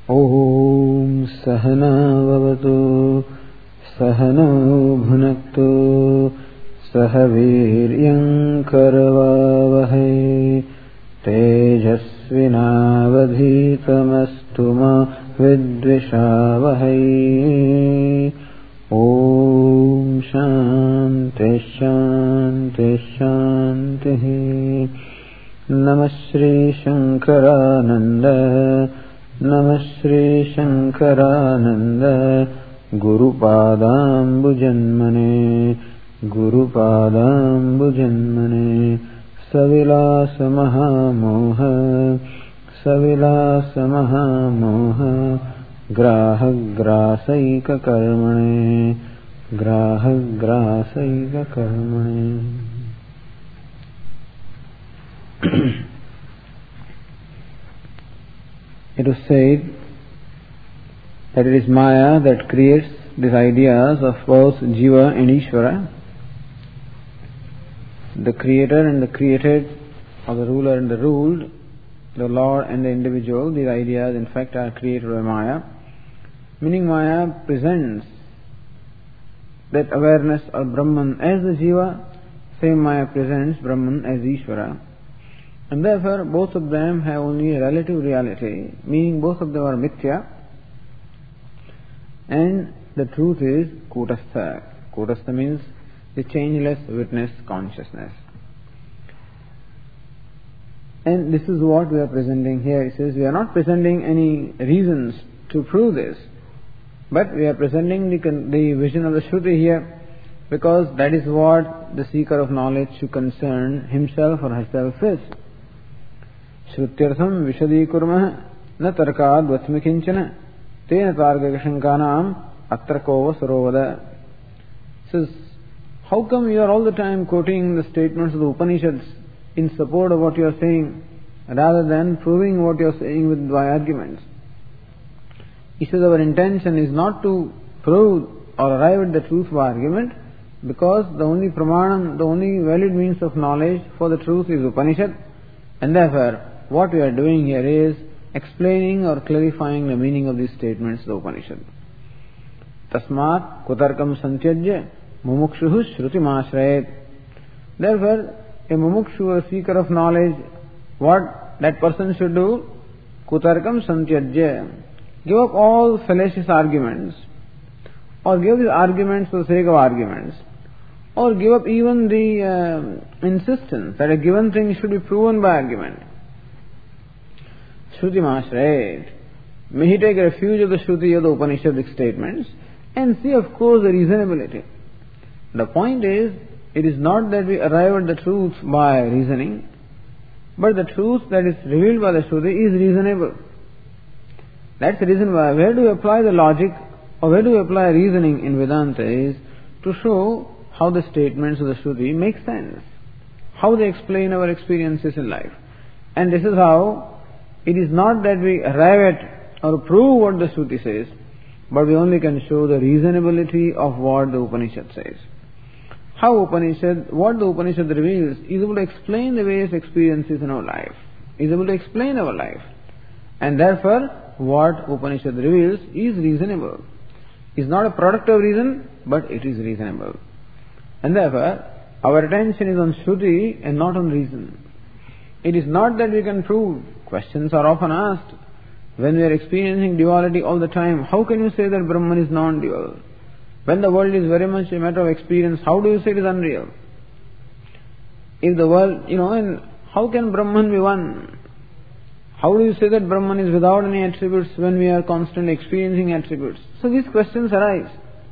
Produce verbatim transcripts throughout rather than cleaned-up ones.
ॐ सहना भवतु सहनौ भुनक्तु सह वीर्यं करवावहै तेजस्विनावधीतमस्तु मा विद्विषावहै। ॐ शान्ति शान्ति शान्तिः। नमः श्री शंकरानंद नमः Shri Shankaranand गुरुपादाम्बुजन्मने गुरुपादाम्बुजन्मने सविलास महामोह सविलास महामोह ग्राहग्रासैक कर्मणे ग्राहग्रासैक कर्मणे। It is said that it is Maya that creates these ideas of both Jiva and Ishvara, the creator and the created, or the ruler and the ruled, the Lord and the individual. These ideas in fact are created by Maya, meaning Maya presents that awareness of Brahman as the Jiva, same Maya presents Brahman as Ishvara. And therefore both of them have only a relative reality, meaning both of them are mithya, and the truth is kutastha. Kutastha means the changeless witness consciousness. And this is what we are presenting here. It says we are not presenting any reasons to prove this, but we are presenting the, the vision of the Shruti here, because that is what the seeker of knowledge should concern himself or herself with. Shrutyartham vishadikurmah na tarkad vatsmikinchana tena targakashankanam atrakova sarovada. Says, how come you are all the time quoting the statements of the Upanishads in support of what you are saying, rather than proving what you are saying with by arguments? He says, our intention is not to prove or arrive at the truth by argument, because the only pramanam, the only valid means of knowledge for the truth is Upanishad, and therefore what we are doing here is explaining or clarifying the meaning of these statements of the Upanishad. Tasmat kutarkam santyajya mumukshuhu shrutimāśrayet. Therefore, a mumukshu, a seeker of knowledge, what that person should do? Kutarkam santyajya. Give up all fallacious arguments, or give these arguments for the sake of arguments, or give up even the uh, insistence that a given thing should be proven by argument. Shrutimāśrayet. May he take refuge of the Shruti of the Upanishadic statements and see, of course, the reasonability. The point is, it is not that we arrive at the truth by reasoning, but the truth that is revealed by the Shruti is reasonable. That's the reason why, where do we apply the logic, or where do we apply reasoning in Vedanta, is to show how the statements of the Shruti make sense, how they explain our experiences in life. And this is how, it is not that we arrive at or prove what the Shruti says, but we only can show the reasonability of what the Upanishad says. How Upanishad, what the Upanishad reveals, is able to explain the various experiences in our life, is able to explain our life. And therefore, what Upanishad reveals is reasonable. It's not a product of reason, but it is reasonable. And therefore, our attention is on Shruti and not on reason. It is not that we can prove. Questions are often asked. When we are experiencing duality all the time, how can you say that Brahman is non-dual? When the world is very much a matter of experience, how do you say it is unreal? If the world, you know, and how can Brahman be one? How do you say that Brahman is without any attributes when we are constantly experiencing attributes? So these questions arise.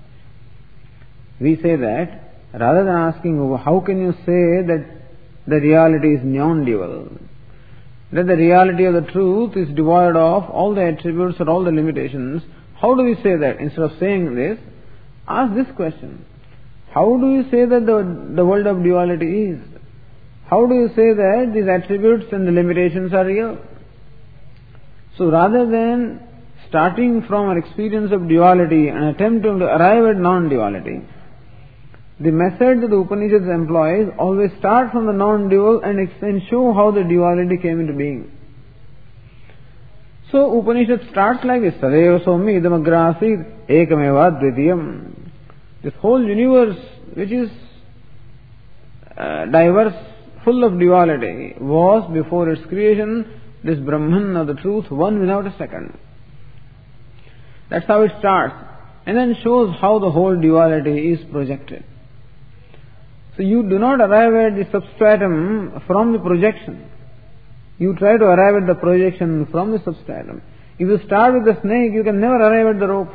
We say that, rather than asking, how can you say that the reality is non-dual, that the reality of the truth is devoid of all the attributes or all the limitations, how do we say that? Instead of saying this, ask this question. How do you say that the, the world of duality is? How do you say that these attributes and the limitations are real? So rather than starting from our experience of duality and attempting to arrive at non-duality, the method that the Upanishads employs always start from the non-dual and, and show how the duality came into being. So Upanishad starts like this: Sadeva Somi idamagrasit ekameva dvitiyam. This whole universe, which is uh, diverse, full of duality, was before its creation this Brahman or the truth, one without a second. That's how it starts, and then shows how the whole duality is projected. So you do not arrive at the substratum from the projection. You try to arrive at the projection from the substratum. If you start with the snake, you can never arrive at the rope.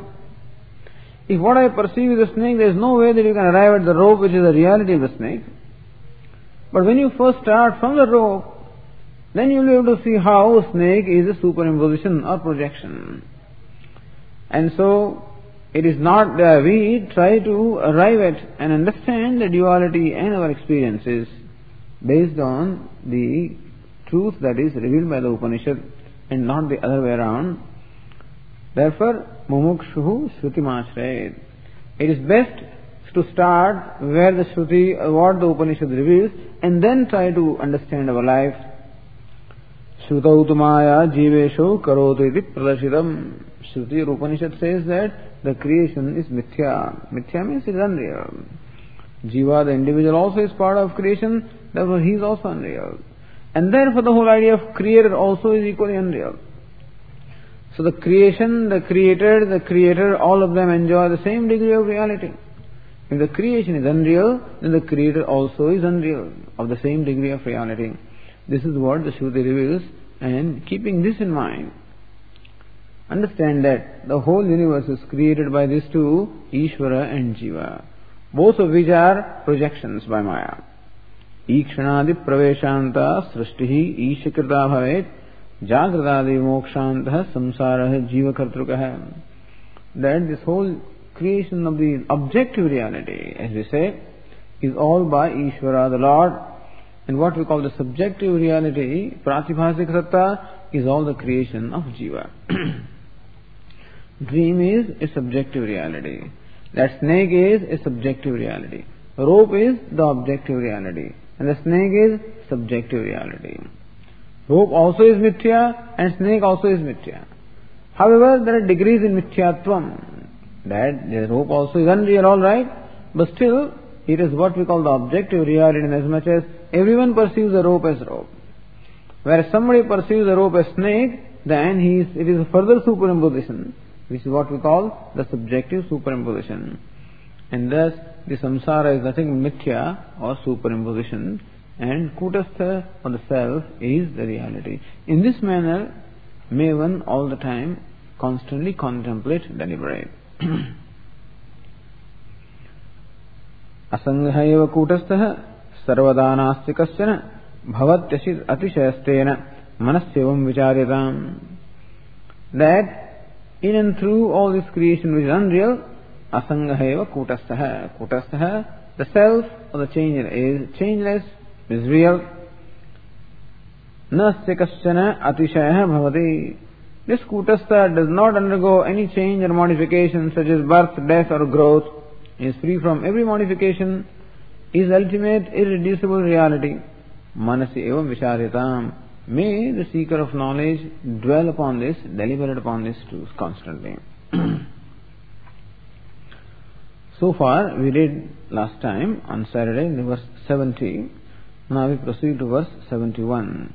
If what I perceive is a snake, there is no way that you can arrive at the rope, which is the reality of the snake. But when you first start from the rope, then you will be able to see how a snake is a superimposition or projection. And so, it is not that we try to arrive at and understand the duality and our experiences based on the truth that is revealed by the Upanishad and not the other way around. Therefore, mumukshuhu shrutimashret. It is best to start where the Shruti, what the Upanishad reveals, and then try to understand our life. Shrutautumaya jivesho karotu iti pradarshidam. Shruti or Upanishad says that the creation is mithya. Mithya means it is unreal. Jiva, the individual, also is part of creation, therefore he is also unreal. And therefore the whole idea of creator also is equally unreal. So the creation, the creator, the creator, all of them enjoy the same degree of reality. If the creation is unreal, then the creator also is unreal, of the same degree of reality. This is what the Shruti reveals, and keeping this in mind, understand that the whole universe is created by these two, Ishvara and Jiva, both of which are projections by Maya. Ikshanadi praveshanta srishtihi ishakrita bhavet jagradadi mokshantah samsarah jiva kartrukah. That this whole creation of the objective reality, as we say, is all by Ishvara, the Lord. And what we call the subjective reality, pratibhasik satta, is all the creation of Jiva. Dream is a subjective reality. That snake is a subjective reality. Rope is the objective reality. And the snake is subjective reality. Rope also is mithya and snake also is mithya. However, there are degrees in mithyatvam. That the rope also is unreal, alright, but still it is what we call the objective reality, in as much as everyone perceives the rope as rope. Whereas somebody perceives the rope as snake, then he is, it is a further superimposition, which is what we call the subjective superimposition. And thus, the samsara is nothing but mithya or superimposition, and kutastha or the self is the reality. In this manner, may one all the time constantly contemplate, deliberate. असंगः कूटस्थः सर्वदा नास्ति कश्चन भवत्यसि अतिशयस्तेन मनस्येवं विचार्यताम्. That in and through all this creation which is unreal, asangah kutastha. Kutastha, the self or the changeless, is changeless, is real. Nasya kaschana atishayah bhavati. This kutastha does not undergo any change or modification such as birth, death or growth. He is free from every modification, is ultimate, irreducible reality. Manasi evam vicharitam. May the seeker of knowledge dwell upon this, deliberate upon this truth constantly. So far, we read last time on Saturday in verse seventy. Now we proceed to verse seventy-one.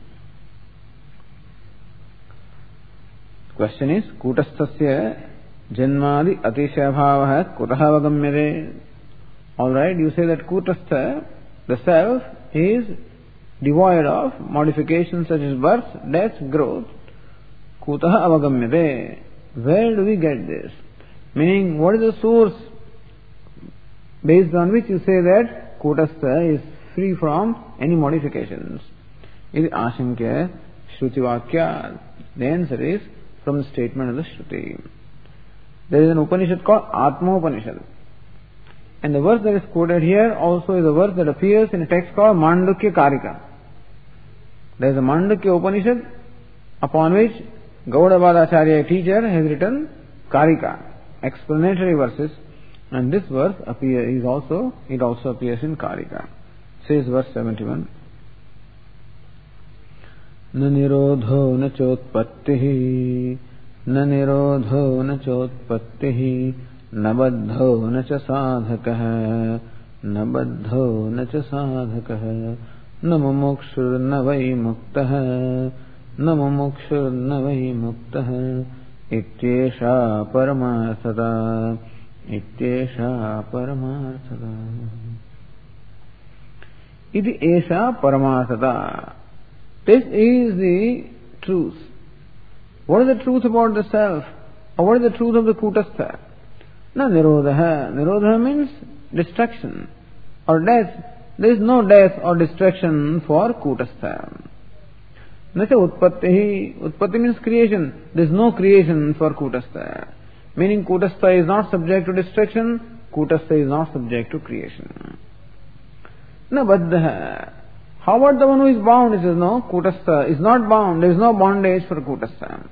Question is, Kutastasya Janmadi Atishayabhavah Kutaha Vagamyade. Alright, you say that Kutastha, the self, is devoid of modifications such as birth, death, growth. Kutaha Avagamyade. Where do we get this? Meaning, what is the source based on which you say that Kutastha is free from any modifications? Is Ashankya Shrutivakya. The answer is from the statement of the Shruti. There is an Upanishad called Atma Upanishad. And the verse that is quoted here also is a verse that appears in a text called Mandukya Karika. There is a Mandukya Upanishad upon which Gaudabada Acharya, a teacher, has written Karika, explanatory verses. And this verse appear, is also, it also appears in Karika. Says verse seventy-one. न निरोधो न चोत्पत्तिः न निरोधो न चोत्पत्तिः न बद्धो न च साधकः न बद्धो न च साधकः न मुमुक्षुर्न वै मुक्तः न मुमुक्षुर्न वै मुक्तः इत्येषा परमार्थता इत्येषा परमार्थता इति एषा परमार्थता. This is the truth. What is the truth about the self? Or what is the truth of the Kutastha? Na nirodha. Nirodha means destruction or death. There is no death or destruction for Kutastha. Na cha utpatti. Utpatti means creation. There is no creation for Kutastha. Meaning Kutastha is not subject to destruction. Kutastha is not subject to creation. Na baddha. How about the one who is bound? He says, no, Kutastha is not bound. There is no bondage for Kutastha.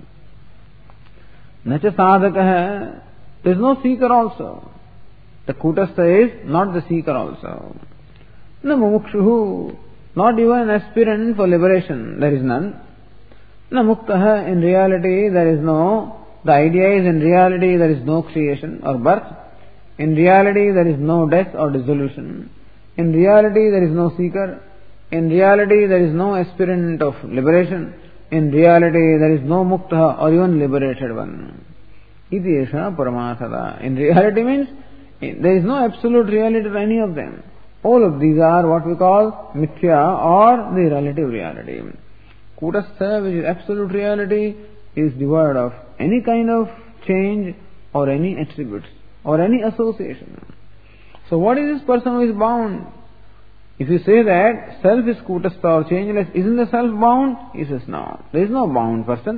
Nacha sadhakaha. There is no seeker also. The Kutastha is not the seeker also. Na mumukshuhu. Not even an aspirant for liberation. There is none. Na muktaha. In reality, there is no. The idea is in reality there is no creation or birth. In reality, there is no death or dissolution. In reality, there is no seeker. In reality, there is no aspirant of liberation. In reality, there is no mukta or even liberated one. Iti esha paramarthata. In reality means there is no absolute reality to any of them. All of these are what we call mithya or the relative reality. Kutastha, which is absolute reality, is devoid of any kind of change or any attributes or any association. So what is this person who is bound? If you say that self is Kutastha or changeless, isn't the self bound? He says no. There is no bound person.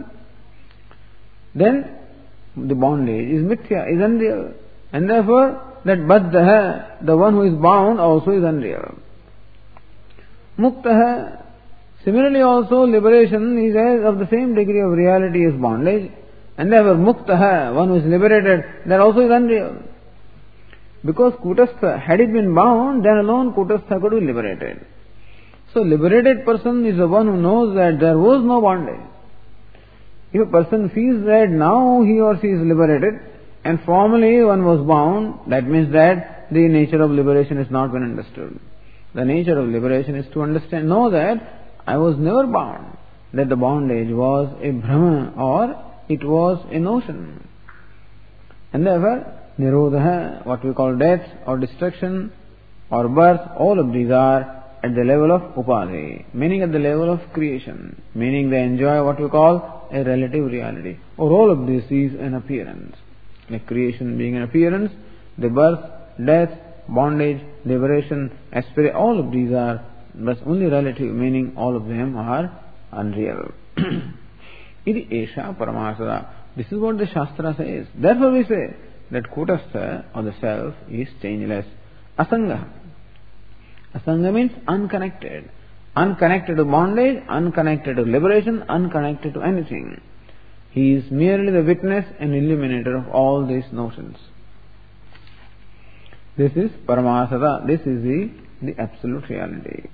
Then the bondage is mithya, is unreal. And therefore that baddha, the one who is bound, also is unreal. Muktaha, similarly also liberation is of the same degree of reality as bondage. And therefore muktaha, one who is liberated, that also is unreal. Because Kutastha, had it been bound, then alone Kutastha could be liberated. So liberated person is the one who knows that there was no bondage. If a person feels that now he or she is liberated, and formerly one was bound, that means that the nature of liberation has not been understood. The nature of liberation is to understand, know that I was never bound, that the bondage was a bhrama or it was a notion. And therefore, nirodha, what we call death or destruction or birth, all of these are at the level of upadhi, meaning at the level of creation, meaning they enjoy what we call a relative reality. Or all of this is an appearance. Like creation being an appearance, the birth, death, bondage, liberation, aspiration, all of these are but only relative, meaning all of them are unreal. Iti esha paramarthata. This is what the Shastra says. Therefore we say that Kutastha or the self is changeless. Asanga. Asanga means unconnected. Unconnected to bondage, unconnected to liberation, unconnected to anything. He is merely the witness and illuminator of all these notions. This is Paramarthata. This is the, the absolute reality.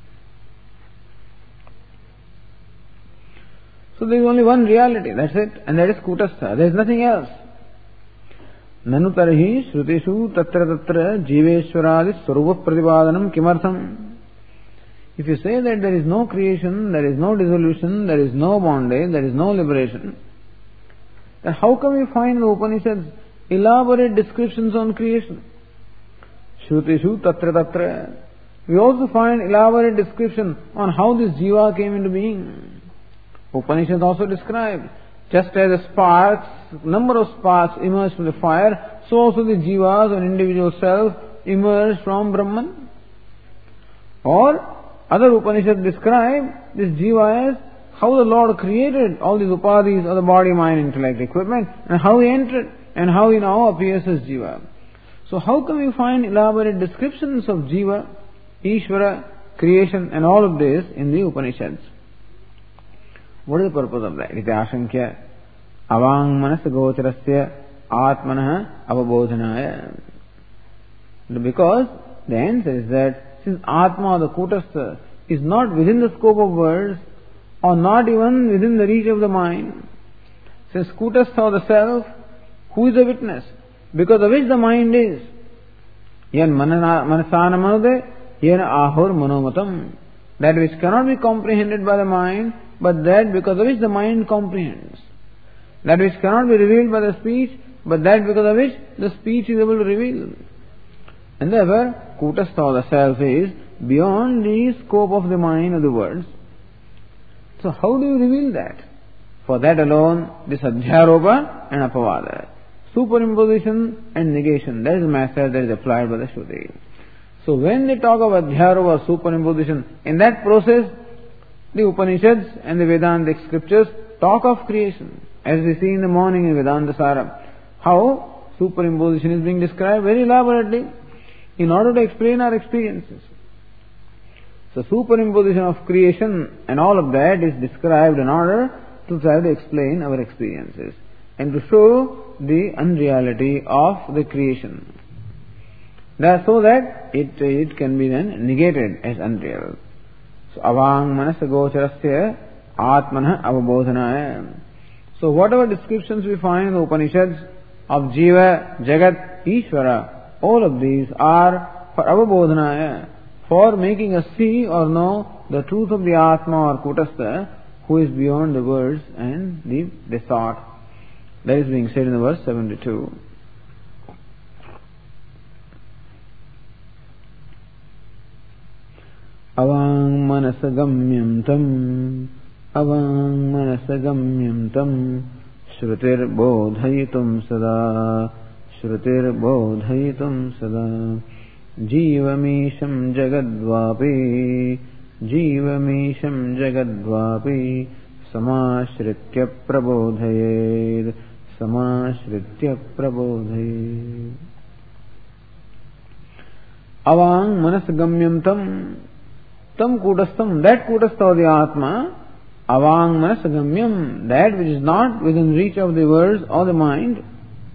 So there is only one reality, that's it, and that is Kutastha. There is nothing else. Nanu tarhi shrutishu tatra tatra jiveshwaradi swarupa pratipadanam kimartham. If you say that there is no creation, there is no dissolution, there is no bondage, there is no liberation, then how come you find in the Upanishads elaborate descriptions on creation? Shrutishu tatra tatra. We also find elaborate description on how this jiva came into being. Upanishads also describe, just as the sparks, number of sparks emerge from the fire, so also the jivas or individual self emerge from Brahman. Or other Upanishads describe this jiva as how the Lord created all these upadhis or the body, mind, intellect, equipment, and how he entered and how he now appears as jiva. So how can we find elaborate descriptions of jiva, Ishvara, creation and all of this in the Upanishads? What is the purpose of that? Iti ashankya avang manas gocharasya atmanah avabodhanaya. Because the answer is that since Atma, the Kutastha, is not within the scope of words, or not even within the reach of the mind. Since Kutastha, the self, who is the witness? Because of which the mind is. Yan manasana manade, yan ahur manomatam. That which cannot be comprehended by the mind, but that because of which the mind comprehends. That which cannot be revealed by the speech, but that because of which the speech is able to reveal. And therefore, Kutastha, the self, is beyond the scope of the mind of the words. So how do you reveal that? For that alone, this adhyaropa and apavada, superimposition and negation, that is the method that is applied by the Shruti. So when they talk of adhyaropa, superimposition, in that process, the Upanishads and the Vedantic scriptures talk of creation. As we see in the morning in Vedanta Sara, how superimposition is being described very elaborately in order to explain our experiences. So superimposition of creation and all of that is described in order to try to explain our experiences and to show the unreality of the creation. That so that it, it can be then negated as unreal. So avang manasagocarasya atmanah avabodhanaya. So whatever descriptions we find in the Upanishads of Jiva, Jagat, Ishvara, all of these are for avabodhanaya, for making us see or know the truth of the Atma or Kutastha, who is beyond the words and the, the thought. That is being said in the verse seventy-two. Avang manasagamyam tam, avang manasagamyam tam, shrutir bodhayitum sada, shrutir bodhayitum sada, jivamisham jagadvapi, jivamisham jagadvapi, samashritya prabodhayed, samashritya prabodhayed. Avang manasagamyam tam, tam kutastam, that kutastha of the Atma, avang manasagamyam, that which is not within reach of the words or the mind,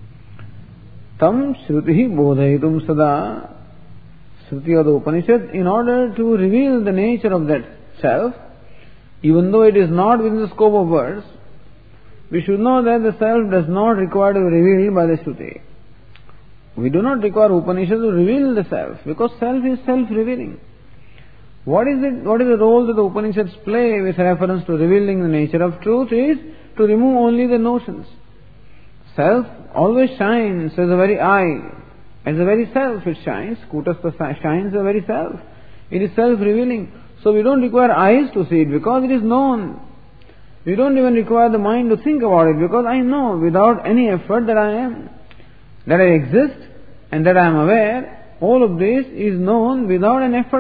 tam shruti bodhayitum sada, Shruti or the Upanishad, in order to reveal the nature of that self, even though it is not within the scope of words, we should know that the self does not require to be revealed by the Shruti. We do not require Upanishad to reveal the self, because self is self-revealing. What is it? What is the role that the Upanishads play with reference to revealing the nature of truth is to remove only the notions. Self always shines as the very eye. As the very self it shines. Kutastha shines the very self. It is self-revealing. So we don't require eyes to see it because it is known. We don't even require the mind to think about it because I know without any effort that I am. That I exist and that I am aware. All of this is known without an effort.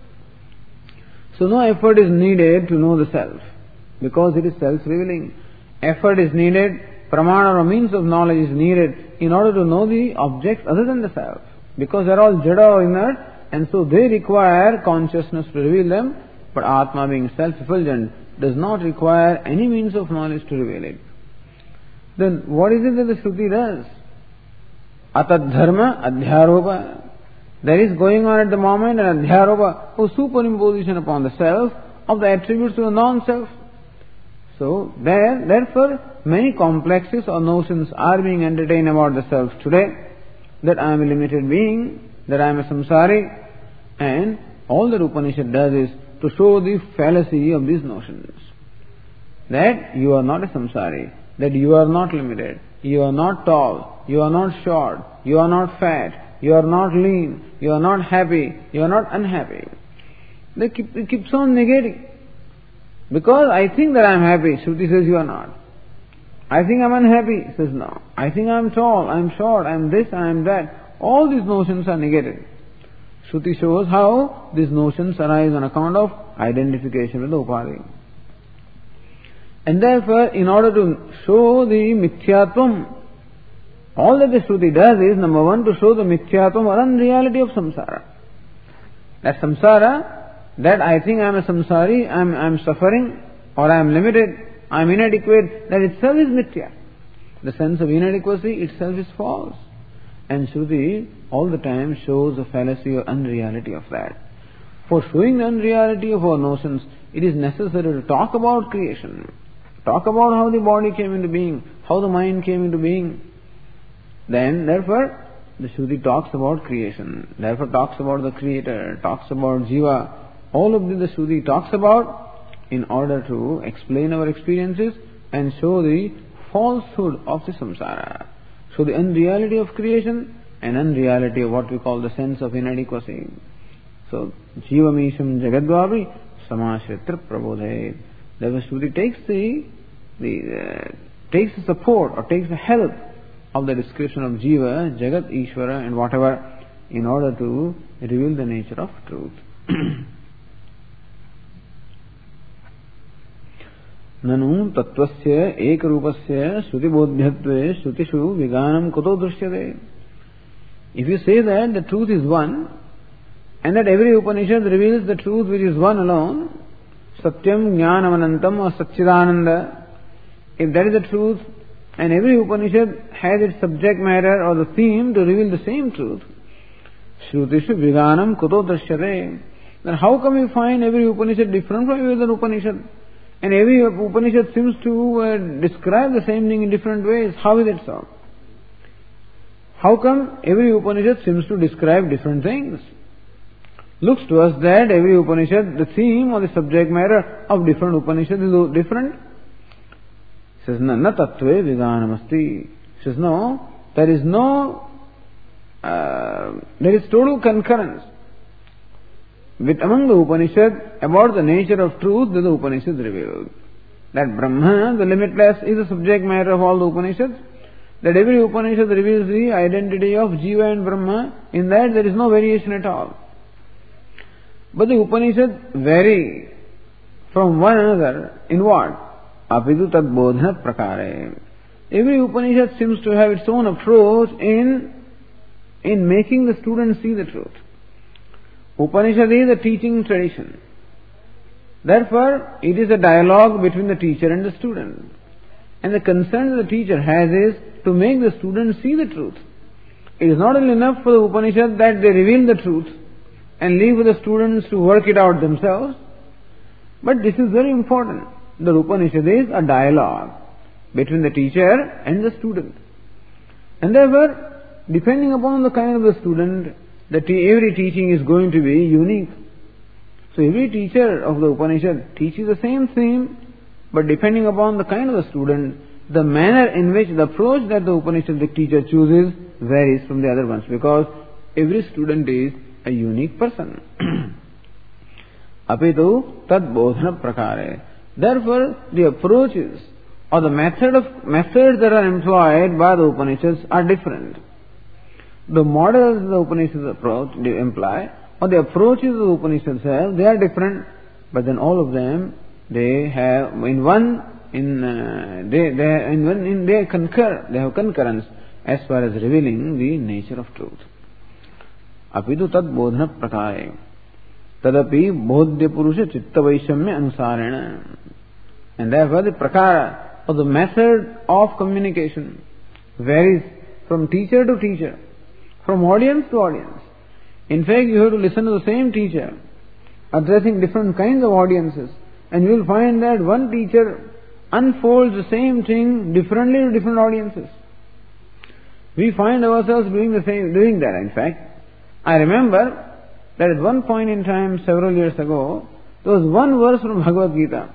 So no effort is needed to know the self because it is self-revealing. Effort is needed, pramana or means of knowledge is needed in order to know the objects other than the self. Because they are all jada or inert and so they require consciousness to reveal them, but Atma being self-effulgent does not require any means of knowledge to reveal it. Then what is it that the Shruti does? Atad dharma adhyaropa. There is going on at the moment an adhyaropa or superimposition upon the self of the attributes of the non-self. So there, therefore, many complexes or notions are being entertained about the self today, that I am a limited being, that I am a samsari, and all that Upanishad does is to show the fallacy of these notions. That you are not a samsari, that you are not limited, you are not tall, you are not short, you are not fat, you are not lean, you are not happy, you are not unhappy. They keep, it keeps on negating. Because I think that I am happy, Shruti says you are not. I think I am unhappy, says no. I think I am tall, I am short, I am this, I am that. All these notions are negated. Shruti shows how these notions arise on account of identification with the upadhi. And therefore, in order to show the mithyatvam, all that the Shruti does is, number one, to show the mithyatvam or unreality of samsara. That samsara, that I think I am a samsari, I am, I am suffering, or I am limited, I am inadequate, that itself is mithya. The sense of inadequacy itself is false. And Shruti all the time shows the fallacy or unreality of that. For showing the unreality of our notions, it is necessary to talk about creation, talk about how the body came into being, how the mind came into being. Then, therefore, the Shruti talks about creation, therefore talks about the Creator, talks about Jiva. All of this the Shruti talks about in order to explain our experiences and show the falsehood of the samsara, show the unreality of creation and unreality of what we call the sense of inadequacy. So, Jivamisham Jagadvavi Samashritra Prabodhe. Therefore, Shruti takes the, the uh, takes the support or takes the help of the description of Jiva, Jagat, Ishvara and whatever in order to reveal the nature of truth. Nanu tattvasya ekarupasya shruti-bodhyatve shrutishu viganam kuto drishyate. If you say that the truth is one and that every Upanishad reveals the truth which is one alone, Satyam Jnanam Anantam or Satchidananda, if that is the truth, and every Upanishad has its subject matter or the theme to reveal the same truth, Shrutishu Viganam Kuto Drishyate. Then how come you find every Upanishad different from every other Upanishad? And every Upanishad seems to uh, describe the same thing in different ways. How is it so? How come every Upanishad seems to describe different things? Looks to us that every Upanishad, the theme or the subject matter of different Upanishads is different. Says, na tattve viganamasti. Says, no, there is no, uh, there is total concurrence with among the Upanishad about the nature of truth that the Upanishad revealed. That Brahma, the limitless, is the subject matter of all the Upanishads. That every Upanishad reveals the identity of Jiva and Brahma. In that there is no variation at all. But the Upanishad vary from one another in what? Apidu tad bodhana prakare. Every Upanishad seems to have its own approach in, in making the student see the truth. Upanishad is a teaching tradition. Therefore, it is a dialogue between the teacher and the student. And the concern the teacher has is to make the student see the truth. It is not only enough for the Upanishad that they reveal the truth and leave the students to work it out themselves. But this is very important. The Upanishad is a dialogue between the teacher and the student. And therefore, depending upon the kind of the student, the te- every teaching is going to be unique. So every teacher of the Upanishad teaches the same theme, but depending upon the kind of the student, the manner in which the approach that the Upanishad the teacher chooses varies from the other ones, because every student is a unique person. Apitu tad bodhana prakare. Therefore, the approaches or the method of methods that are employed by the Upanishads are different. The models the Upanishads approach they imply, or the approaches the Upanishads have, they are different. But then all of them, they have in one in uh, they they in one in they concur. They have concurrence as far as revealing the nature of truth. Apitu tad bodhana prakare. Tadapi bodhya purusha chitta vaishamya anusarena. And therefore the prakara or the method of communication varies from teacher to teacher, from audience to audience. In fact, you have to listen to the same teacher addressing different kinds of audiences, and you will find that one teacher unfolds the same thing differently to different audiences. We find ourselves doing the same, doing that. In fact, I remember that at one point in time, several years ago, there was one verse from Bhagavad Gita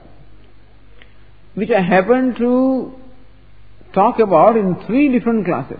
which I happened to talk about in three different classes.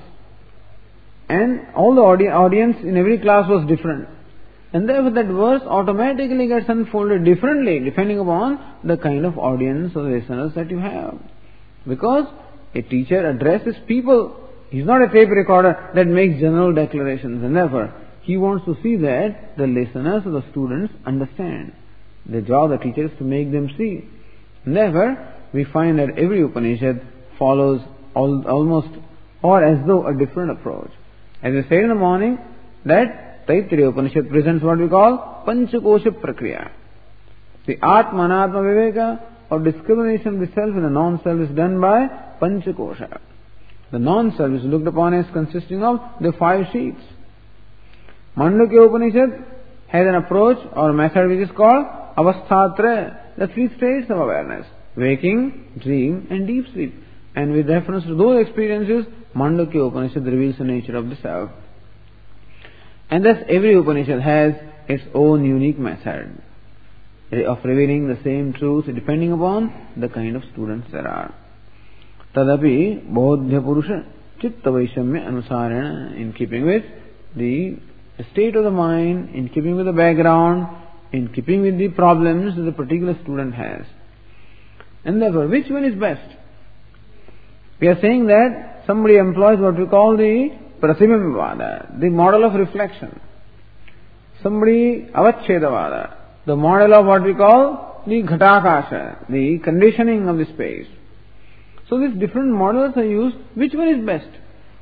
And all the audi- audience in every class was different. And therefore that verse automatically gets unfolded differently depending upon the kind of audience or listeners that you have. Because a teacher addresses people. He's not a tape recorder that makes general declarations, and therefore he wants to see that the listeners or the students understand. The job of the teacher is to make them see. And therefore, we find that every Upanishad follows all, almost or as though a different approach. As I said in the morning, that Taittiriya Upanishad presents what we call Panchakosha Prakriya. The Atma Anatma Viveka or discrimination of the self and the non-self is done by Panchakosha. The non-self is looked upon as consisting of the five sheets. Mandukya Upanishad has an approach or method which is called avasthatra, the three states of awareness: waking, dream, and deep sleep. And with reference to those experiences, Mandukya Upanishad reveals the nature of the self. And thus every Upanishad has its own unique method of revealing the same truth depending upon the kind of students there are. Tadapi Bodhya Purusha Chitta Vaishamya Anusarana, in keeping with the state of the mind, in keeping with the background, in keeping with the problems that the particular student has. And therefore, which one is best? We are saying that somebody employs what we call the Pratibambavada, the model of reflection. Somebody Avachedavada, the model of what we call the Ghatakasha, the conditioning of the space. So these different models are used. Which one is best?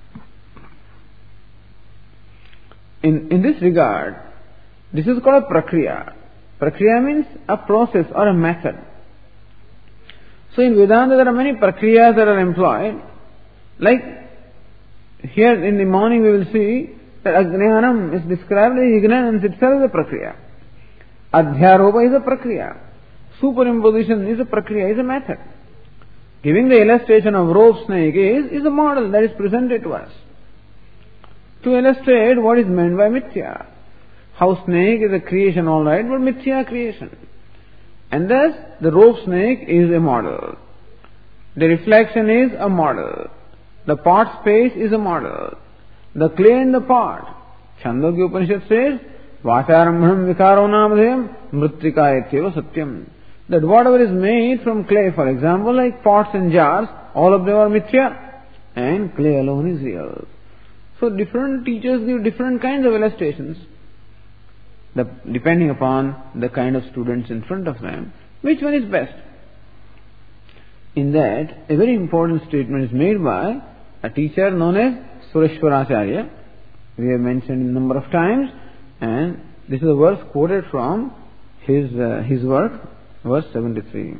In, in this regard, this is called a Prakriya. Prakriya means a process or a method. So in Vedanta there are many Prakriyas that are employed. Like here in the morning we will see that Ajnanam is described as ignorance itself is a Prakriya. Adhyaropa is a Prakriya. Superimposition is a Prakriya, is a method. Giving the illustration of rope snake is, is a model that is presented to us to illustrate what is meant by Mithya. How snake is a creation, all right, but Mithya creation. And thus, the rope snake is a model. The reflection is a model. The pot space is a model. The clay and the pot. Chandogya Upanishad says, Vacharambhanam vikaro namadhyam mritika etyeva satyam. That whatever is made from clay, for example, like pots and jars, all of them are Mithya. And clay alone is real. So different teachers give different kinds of illustrations. The, depending upon the kind of students in front of them, which one is best? In that, a very important statement is made by a teacher known as Sureshwaracharya. We have mentioned a number of times, and this is a verse quoted from his uh, his work, verse seventy-three.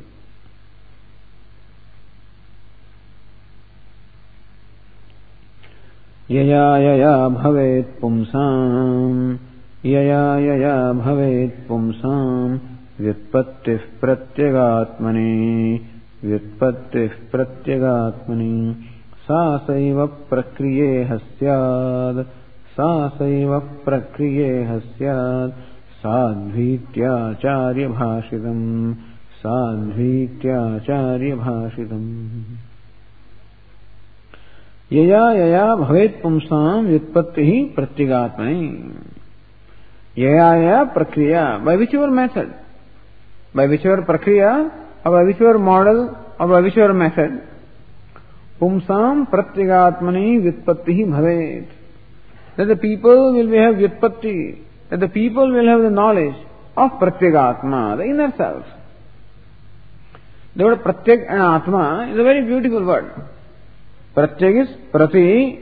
Yaya yaya bhavet pumsam Yaya yaya bhavet pumsam Vyutpattif pratyagatmani Vyutpattif pratyagatmani Sasaiva prakriye hasyad Sasaiva prakriye hasyad Sadhvitya charya bhashidam Sadhvitya charya bhashidam. Yaya yaya bhavet pumsam Vyutpattihi pratyagatmani. Yaya yaya prakriya, by whichever method, by whichever prakriya, or by whichever model, or by whichever method, pumsam pratyagatmani vyutpattihi bhavet. That the people will have vyutpatti, that the people will have the knowledge of pratyagatma, the inner self. The word pratyak and atma is a very beautiful word. Pratyak is prati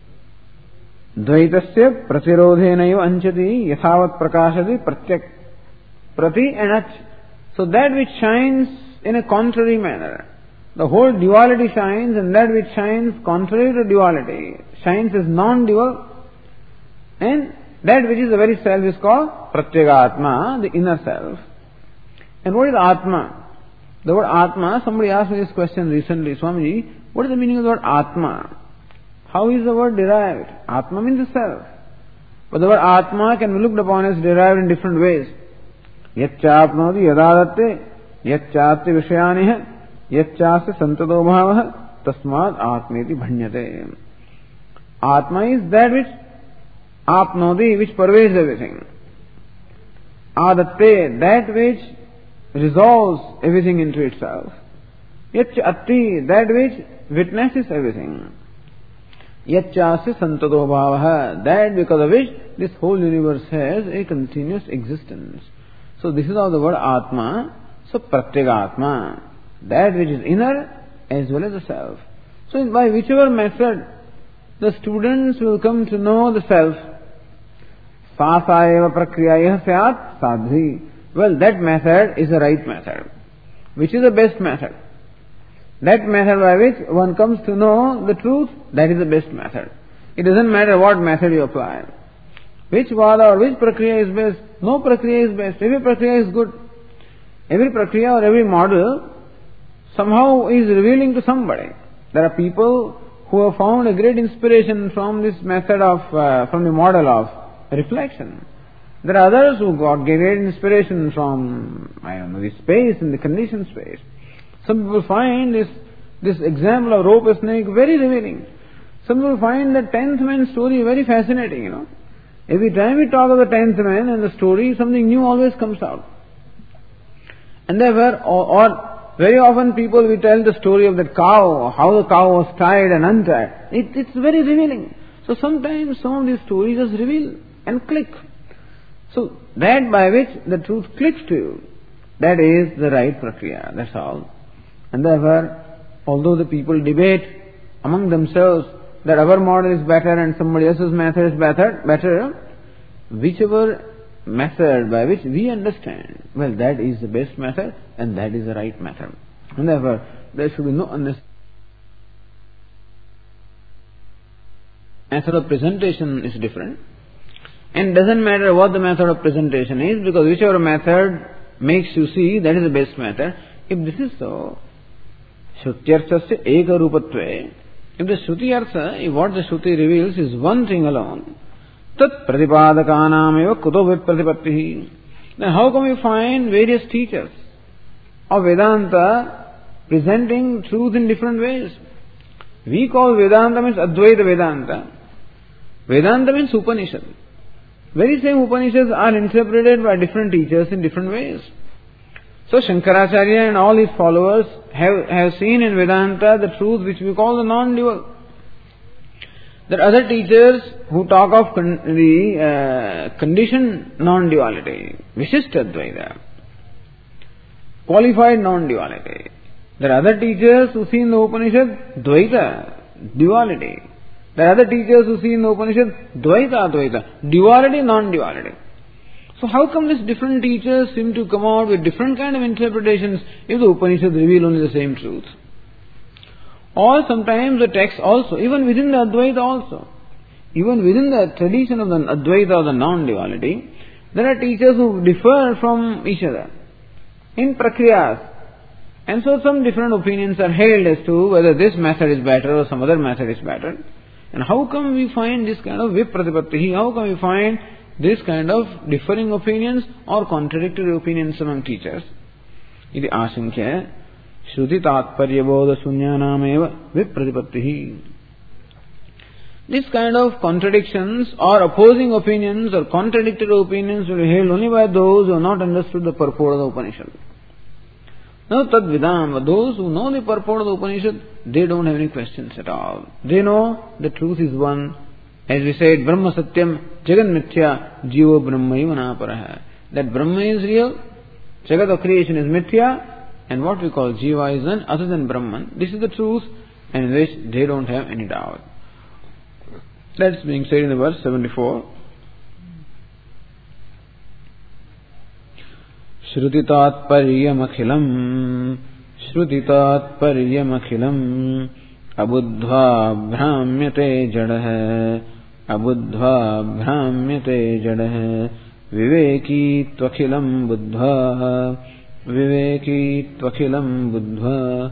Dvaitasya pratirodhenaiva anchati yathavat prakashati pratyak. Prati and ach. So that which shines in a contrary manner. The whole duality shines, and that which shines contrary to duality shines as non-dual, and that which is the very self is called pratyagatma, the inner self. And what is Atma? The word Atma, somebody asked me this question recently, Swamiji, what is the meaning of the word Atma? How is the word derived? Atma means the self. But the word Atma can be looked upon as derived in different ways. Yachapnoti yadadatte, yachapti vishayaniha, yachasya santado bhavaha, tasmad atmeti bhanyate. Atma is that which apnoti, which pervades everything. Adatte, that which resolves everything into itself. Yachati, that which witnesses everything. Yachasya santado bhavaha, that because of which this whole universe has a continuous existence. So this is how the word Atma. So pratyagatma, that which is inner as well as the self. So by whichever method the students will come to know the self, sasayeva prakriyaya syat sadhi. Well, that method is the right method. Which is the best method? That method by which one comes to know the truth, that is the best method. It doesn't matter what method you apply. Which vada or which prakriya is best? No prakriya is best. Every prakriya is good. Every prakriya or every model somehow is revealing to somebody. There are people who have found a great inspiration from this method of, uh, from the model of reflection. There are others who got great inspiration from, I don't know, the space and the conditioned space. Some people find this, this example of rope snake very revealing. Some people find the tenth man story very fascinating, you know. Every time we talk of the tenth man and the story, something new always comes out. And therefore, or, or very often people will tell the story of that cow, how the cow was tied and untied. It, it's very revealing. So sometimes some of these stories just reveal and click. So that by which the truth clicks to you, that is the right prakriya, that's all. And therefore, although the people debate among themselves that our model is better and somebody else's method is better, better, whichever method by which we understand, well, that is the best method and that is the right method. And therefore, there should be no unnecessary method of presentation is different. And it doesn't matter what the method of presentation is, because whichever method makes you see, that is the best method. If this is so, Shrutyarthasya eka rupatve, if the Shruti Artha, if what the Shruti reveals is one thing alone, tat pratipadakānām eva kuto vipratipattihi, then how come you find various teachers of Vedanta presenting truth in different ways? We call Vedanta means Advaita Vedanta. Vedanta means Upanishad. Very same Upanishads are interpreted by different teachers in different ways. So Shankaracharya and all his followers have, have seen in Vedanta the truth which we call the non-dual. There are other teachers who talk of con- the uh, conditioned non-duality, Vishishta Advaita, qualified non-duality. There are other teachers who see in the Upanishad Dvaita, duality. There are other teachers who see in the Upanishad Dvaita Advaita, duality, non-duality. So how come these different teachers seem to come out with different kind of interpretations if the Upanishad reveal only the same truth? Or sometimes the text also, even within the Advaita also, even within the tradition of the Advaita or the non-duality, there are teachers who differ from each other in prakriyas. And so some different opinions are held as to whether this method is better or some other method is better. And how come we find this kind of vipratipattihi? How come we find this kind of differing opinions or contradictory opinions among teachers? Iti asankya shruti tatparya bodha sunyanam eva vipratipattihi. This kind of contradictions or opposing opinions or contradictory opinions will be held only by those who have not understood the purport of the Upanishad. Now, tad vidam, those who know the purport of the Upanishad, they don't have any questions at all. They know the truth is one. As we said, Brahma Satyam, Jagat Mithya, Jiva Brahmaiva Naparaha. That Brahma is real, Jagat of creation is Mithya, and what we call Jiva is none other than Brahman. This is the truth, and in which they don't have any doubt. That's being said in the verse seventy-four. Shruti-tatparyamakhilam, Shruti-tatparyamakhilam, Abuddhva bhramyate jadah, Abuddhva bhramyate jadah, Viveki tvakhilam buddha, Viveki tvakhilam buddha,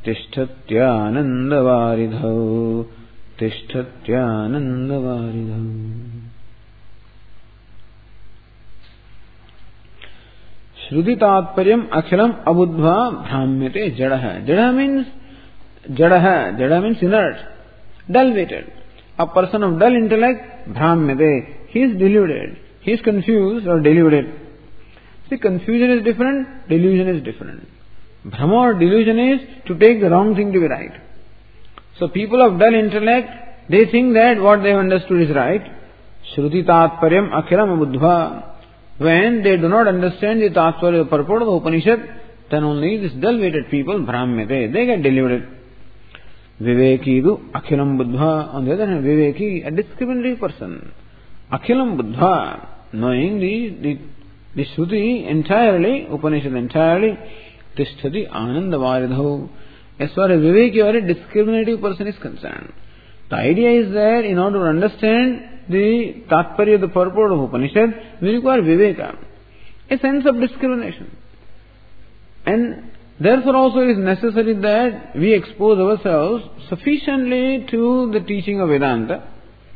Tishthatyanandavaridhau, Tishthatyanandavaridhau. Shruti tatparyam akhilam abuddhva bhramyate jadaha. Jada means jadaha. Jada means inert, dull-witted. A person of dull intellect, bhramyate. He is deluded. He is confused or deluded. See, confusion is different, delusion is different. Bhrama or delusion is to take the wrong thing to be right. So people of dull intellect, they think that what they have understood is right. Shruti tatparyam akhilam abuddhva. When they do not understand the Tattva, the purport of the Upanishad, then only these dull-witted people, Brahmyate, they get deluded. Viveki du Akhilam Buddha. On the other hand, Viveki, a discriminatory person. Akhilam Buddha, knowing the, the, the Shruti entirely, Upanishad entirely, Tishtati Anandavaridhau. As far as Viveki or a discriminative person is concerned. The idea is that in order to understand the Tatparya, the purport of Upanishad, we require Viveka, a sense of discrimination. And therefore also it is necessary that we expose ourselves sufficiently to the teaching of Vedanta,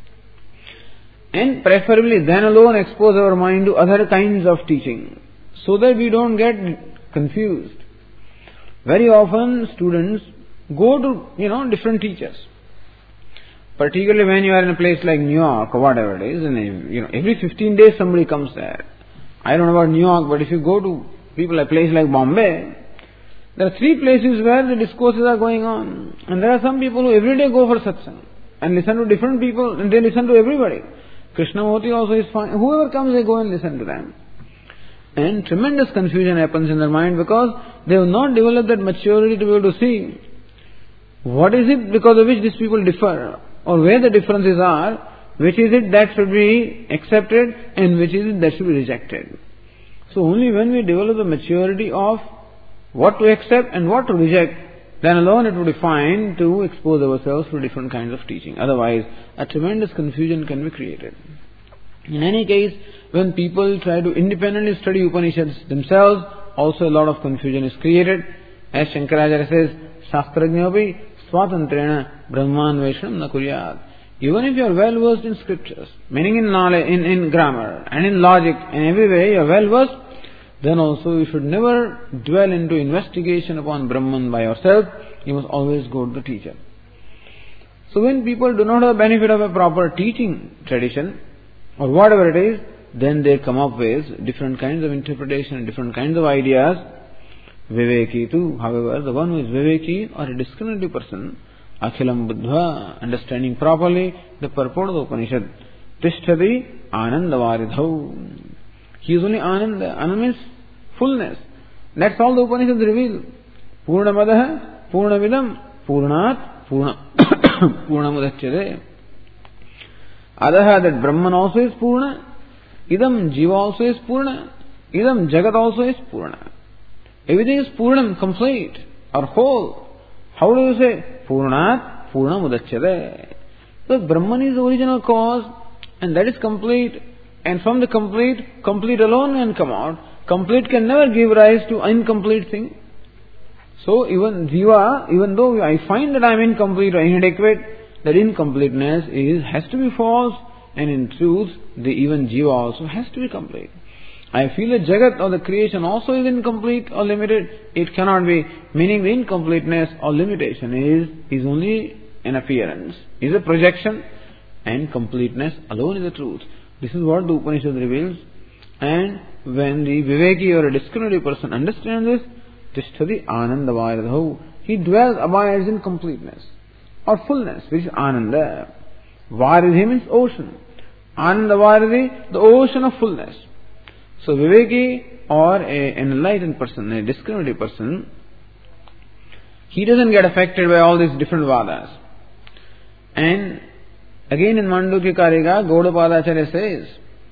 and preferably then alone expose our mind to other kinds of teaching, so that we don't get confused. Very often students go to, you know, different teachers. Particularly when you are in a place like New York or whatever it is, and you know, every fifteen days somebody comes there. I don't know about New York, but if you go to people a place like Bombay, there are three places where the discourses are going on. And there are some people who every day go for satsang and listen to different people, and they listen to everybody. Krishnamurti also is fine. Whoever comes, they go and listen to them. And tremendous confusion happens in their mind because they have not developed that maturity to be able to see what is it because of which these people differ, or where the differences are, which is it that should be accepted and which is it that should be rejected. So only when we develop the maturity of what to accept and what to reject, then alone it would be fine to expose ourselves to different kinds of teaching. Otherwise, a tremendous confusion can be created. In any case, when people try to independently study Upanishads themselves, also a lot of confusion is created. As Shankaracharya says, Shastrajñopi swatantrena brahmanveshanam na kuryat. Even if you are well versed in scriptures, meaning in knowledge, in, in grammar and in logic, and every way you are well versed, then also you should never dwell into investigation upon Brahman by yourself. You must always go to the teacher. So when people do not have benefit of a proper teaching tradition, or whatever it is, then they come up with different kinds of interpretation, different kinds of ideas. Viveki too, however, the one who is Viveki or a discriminative person, Akhilam Buddha, understanding properly the purport of the Upanishad, Tishtati Anandavaridhau. He is only Ananda. Ananda means fullness. That's all the Upanishads reveal. Purnamadaha, Purnavidam, Purnat, Purna, Purnamudachyate. Adaha, that Brahman also is Purna. Idam Jiva also is Purna. Idam Jagat also is Purna. Everything is Purnam, complete or whole. How do you say? Purnat, Purnamudachyate. So Brahman is the original cause, and that is complete. And from the complete, complete alone can come out. Complete can never give rise to incomplete thing. So even Jiva, even though I find that I am incomplete or inadequate, that incompleteness is has to be false, and in truth, the even Jiva also has to be complete. I feel that Jagat or the creation also is incomplete or limited. It cannot be, meaning the incompleteness or limitation is, is only an appearance, is a projection, and completeness alone is the truth. This is what the Upanishad reveals. And when the Viveki or a discriminative person understands this, Tishtati Anandavaridhau, he dwells, abides in completeness or fullness, which is Ananda. Varidhi means ocean. Anandavaridhi, the ocean of fullness. So Viveki or a, an enlightened person, a discriminative person, he doesn't get affected by all these different vadas. And again in Mandukya Karika, Gaudapadacharya says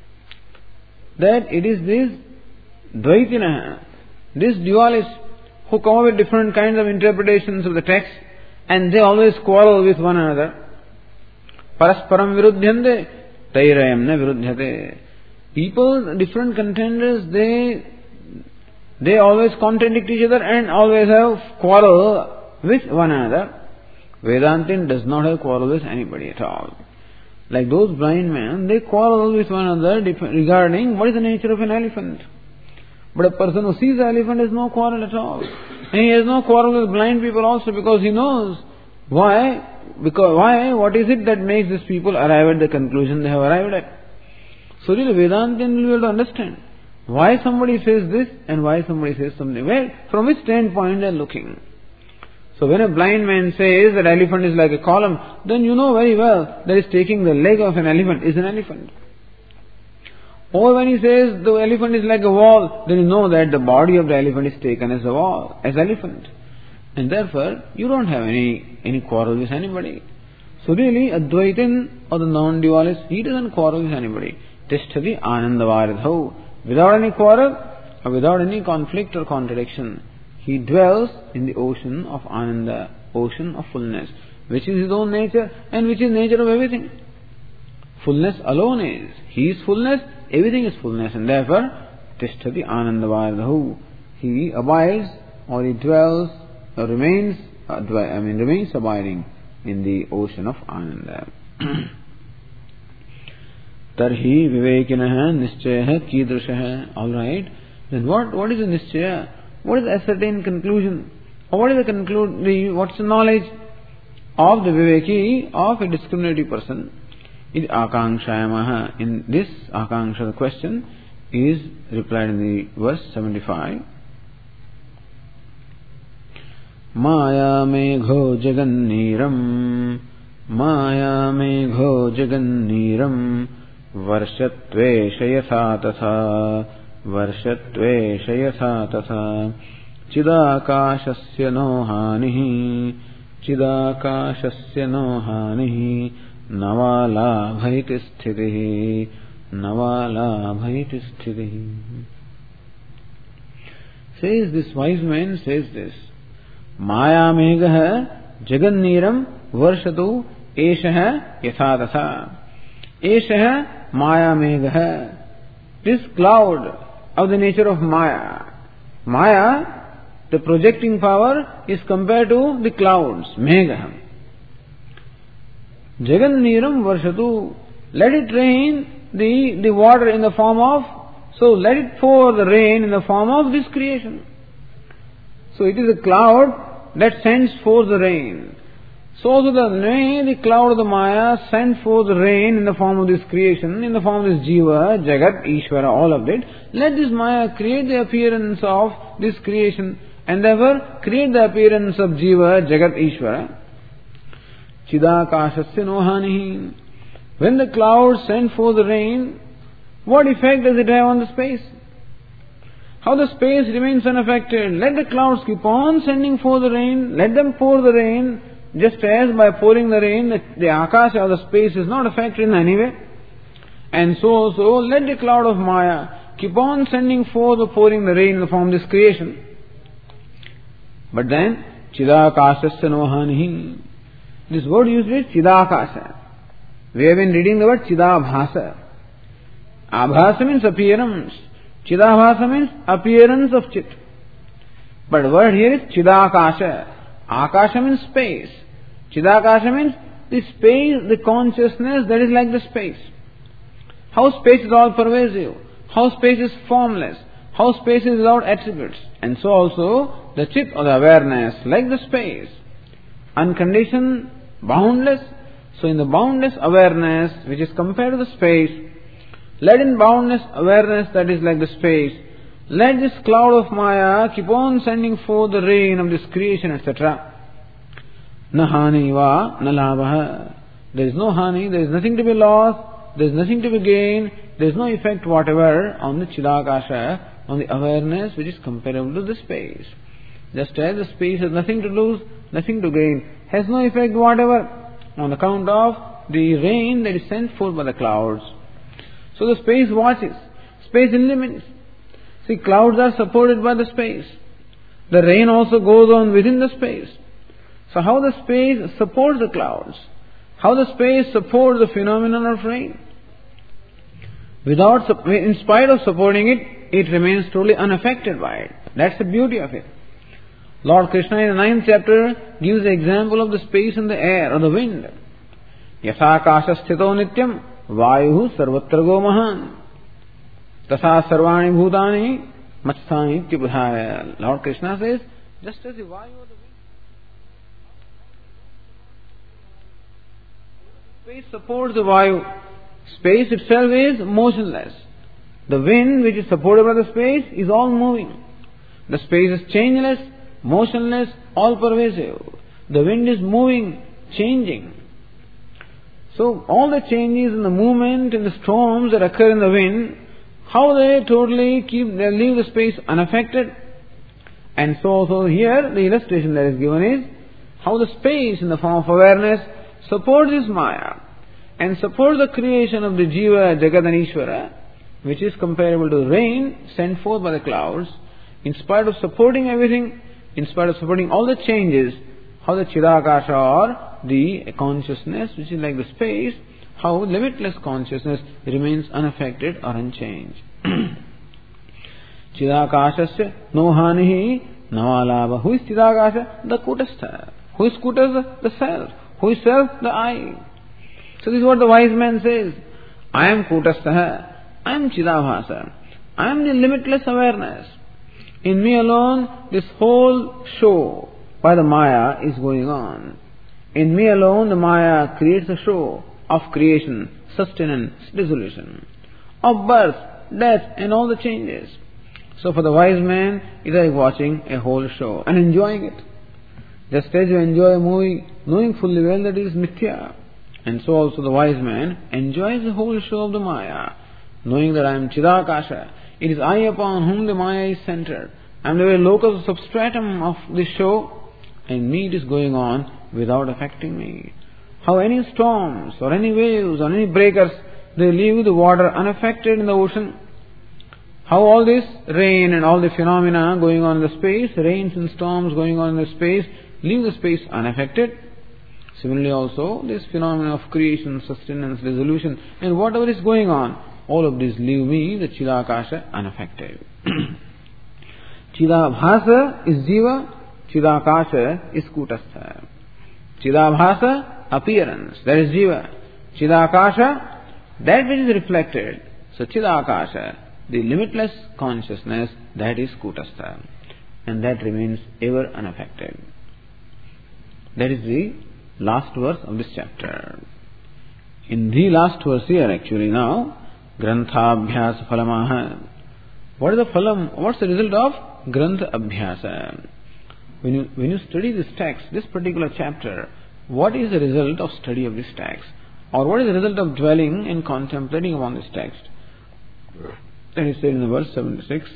that it is this Dvaitina, this dualists who come up with different kinds of interpretations of the text, and they always quarrel with one another. Parasparam viruddhyante, tairayam na viruddhyate. People, different contenders, they they always contradict each other and always have quarrel with one another. Vedantin does not have quarrel with anybody at all. Like those blind men, they quarrel with one another regarding what is the nature of an elephant. But a person who sees an elephant has no quarrel at all. And he has no quarrel with blind people also, because he knows why, because why, what is it that makes these people arrive at the conclusion they have arrived at. So really Vedantin will be able to understand why somebody says this and why somebody says something. Where, from which standpoint they are looking. So when a blind man says that elephant is like a column, then you know very well that is taking the leg of an elephant is an elephant. Or when he says the elephant is like a wall, then you know that the body of the elephant is taken as a wall, as elephant. And therefore, you don't have any, any quarrel with anybody. So really, Advaitin or the non-dualist, he doesn't quarrel with anybody. Tishtati Anandavaridhau. Without any quarrel or without any conflict or contradiction, he dwells in the ocean of Ananda, ocean of fullness, which is his own nature and which is nature of everything. Fullness alone is. He is fullness, everything is fullness, and therefore, Tishtati Anandavaridhau. He abides or he dwells or remains, uh, dwell, I mean remains abiding in the ocean of Ananda. Tarhi vivekinah nischayah kidrishah. Alright, then what, what is the nischaya? What is the ascertained conclusion? Or what is the conclude, the, what's the knowledge of the viveki, of a discriminating person? Is akanshayamaha. In this akanksha, the question is replied in the verse seventy-five. Maya megho jaganniram, Maya megho jaganniram, Varshatve shayatha tatha, Varshatve shayatha tatha, Chidakashasya no hanihi, Chidakashasya no hanihi, Navala bhaiti sthitihi, Navala bhaiti sthitihi. Says this wise man, says this. Maya megha jaganniram varshatu eshaha yathadatha. Eshaha Maya megha. This cloud of the nature of Maya. Maya, the projecting power, is compared to the clouds. Megha. Jaganniram varshatu. Let it rain the, the water in the form of, so let it pour the rain in the form of this creation. So it is a cloud that sends forth the rain. So also the rain, the cloud of the Maya sends forth the rain in the form of this creation, in the form of this Jiva, Jagat, Ishvara, all of it. Let this Maya create the appearance of this creation and therefore create the appearance of Jiva, Jagat, Ishvara. Chidakashasya no hanihi. When the clouds send forth the rain, what effect does it have on the space? How the space remains unaffected. Let the clouds keep on sending forth the rain, let them pour the rain, just as by pouring the rain, the, the akasha or the space is not affected in any way. And so also, let the cloud of Maya keep on sending forth or pouring the rain in the form of this creation. But then, Chidakashasya no hanihi. This word used is Chidakasha. We have been reading the word Chidabhasa. Abhasa means appearance. Chidabhasa means appearance of Chit. But the word here is Chidakasha. Akasha means space. Chidakasha means the space, the consciousness that is like the space. How space is all pervasive. How space is formless. How space is without attributes. And so also the Chit or the awareness like the space. Unconditioned, boundless. So in the boundless awareness which is compared to the space, let in boundless awareness that is like the space, let this cloud of Maya keep on sending forth the rain of this creation, et cetera. Na hani va na labha. There is no hani, there is nothing to be lost, there is nothing to be gained, there is no effect whatever on the Chidakasha, on the awareness which is comparable to the space. Just as the space has nothing to lose, nothing to gain, has no effect whatever on account of the rain that is sent forth by the clouds. So the space watches, space illumines. See, clouds are supported by the space. The rain also goes on within the space. So how the space supports the clouds? How the space supports the phenomenon of rain? Without, in spite of supporting it, it remains totally unaffected by it. That's the beauty of it. Lord Krishna in the ninth chapter gives the example of the space and the air or the wind. Yatha kasha sthito nityam vayuhu sarvatra go mahan tasa sarvani bhutani matsthani ityabudhaya. Lord Krishna says, just as the vayu or the wind, space supports the vayu. Space itself is motionless. The wind which is supported by the space is all moving. The space is changeless, motionless, all pervasive. The wind is moving, changing. So all the changes in the movement and the storms that occur in the wind, how they totally keep, they leave the space unaffected. And so also here the illustration that is given is how the space in the form of awareness supports this Maya and supports the creation of the Jiva, Jagat and Ishvara, which is comparable to rain sent forth by the clouds. In spite of supporting everything, in spite of supporting all the changes, how the Chidakasha or the consciousness, which is like the space, how limitless consciousness remains unaffected or unchanged. Chidakashasya no hanihi Navalabha. Who is Chidakasha? The Kutastha. Who is Kutastha? The self. Who is self? The I. So this is what the wise man says. I am Kutastha. I am Chidabhasa. I am the limitless awareness. In me alone, this whole show by the Maya is going on. In me alone, the Maya creates a show of creation, sustenance, dissolution, of birth, death, and all the changes. So for the wise man, it is like watching a whole show and enjoying it. Just as you enjoy a movie, knowing fully well that it is mithya. And so also the wise man enjoys the whole show of the Maya, knowing that I am Chidakasha. It is I upon whom the Maya is centered. I am the very locus substratum of this show, and me it is going on without affecting me. How any storms or any waves or any breakers, they leave the water unaffected in the ocean. How all this rain and all the phenomena going on in the space, rains and storms going on in the space, leave the space unaffected. Similarly also, this phenomena of creation, sustenance, dissolution, and whatever is going on, all of this leave me, the Chidakasha, unaffected. Chidabhasa is Jiva, Chidakasha is Kutastha. Chidabhasa, appearance, that is Jiva. Chidakasha, that which is reflected. So Chidakasha, the limitless consciousness, that is Kutastha. And that remains ever unaffected. That is the last verse of this chapter. In the last verse here actually now, Granthabhyasa Phalamaha. What is the phalam? What's the result of Grantha Abhyasa? When you, when you study this text, this particular chapter, what is the result of study of this text? Or what is the result of dwelling and contemplating upon this text? That is said in the verse seventy-six.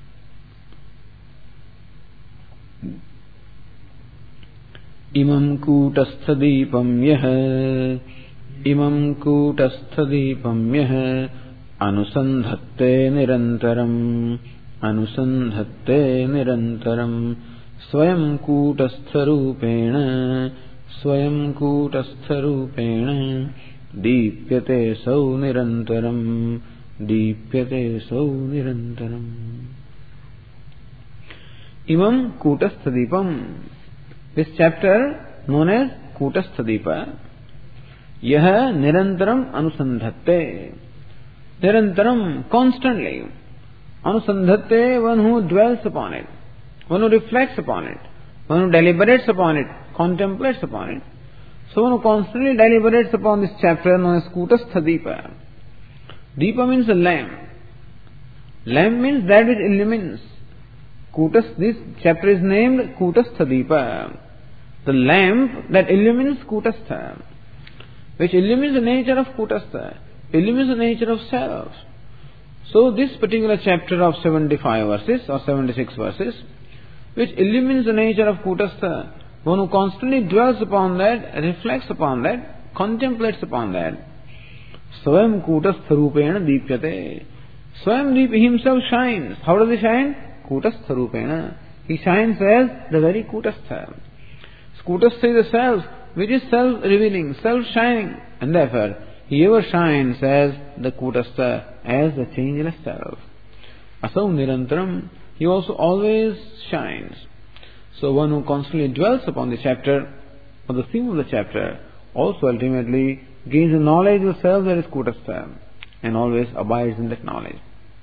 Imam Kutastha-dīpam yah Imam Kutastha-dīpam yah Anusandhatte nirantaram Anusandhatte nirantaram Swayam Kutastha-rūpena Swayam Kutastha-rūpena Dīpyate sau nirantaram Dīpyate sau nirantaram. Imam Kutastha-dīpam. This chapter known as Kutastha-dīpa. Yaha nirantaram anusandhatte. Nirantaram, constantly. Anusandhatte, one who dwells upon it, one who reflects upon it, one who deliberates upon it, contemplates upon it. So one who constantly deliberates upon this chapter known as Kutastha-dīpa. Deepa means a lamp. Lamp means that which illumines. Kutas, this chapter is named Kutastha-dīpa. The lamp that illumines Kutastha, which illumines the nature of Kutastha, illumines the nature of self. So this particular chapter of seventy-five verses or seventy-six verses, which illumines the nature of Kutastha, one who constantly dwells upon that, reflects upon that, contemplates upon that. Swayam Kutastha-rūpena dīpyate. Swayam Deep himself shines. How does he shine? Kutastha-rūpena. He shines as the very Kutastha. Kutastha is the self, which is self-revealing, self-shining, and therefore he ever shines as the Kutastha, as the changeless self. Asau nirantaram, he also always shines. So one who constantly dwells upon the chapter, or the theme of the chapter, also ultimately gains the knowledge of self that is Kutastha, and always abides in that knowledge.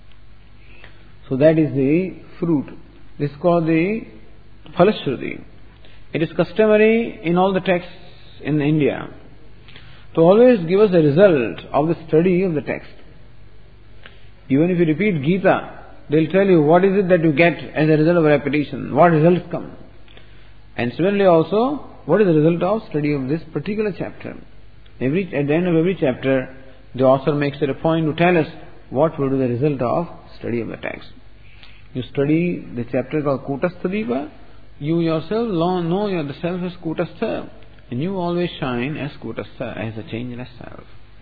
So that is the fruit. This is called the Phalashruti. It is customary in all the texts in India to always give us the result of the study of the text. Even if you repeat Gita, they will tell you what is it that you get as a result of repetition, what results come. And similarly also, what is the result of study of this particular chapter. Every, at the end of every chapter, the author makes it a point to tell us what will be the result of study of the text. You study the chapter called Kutastha-dīpa, you yourself know yourself as Kutastha, and you always shine as Kutastha, as a changeless self.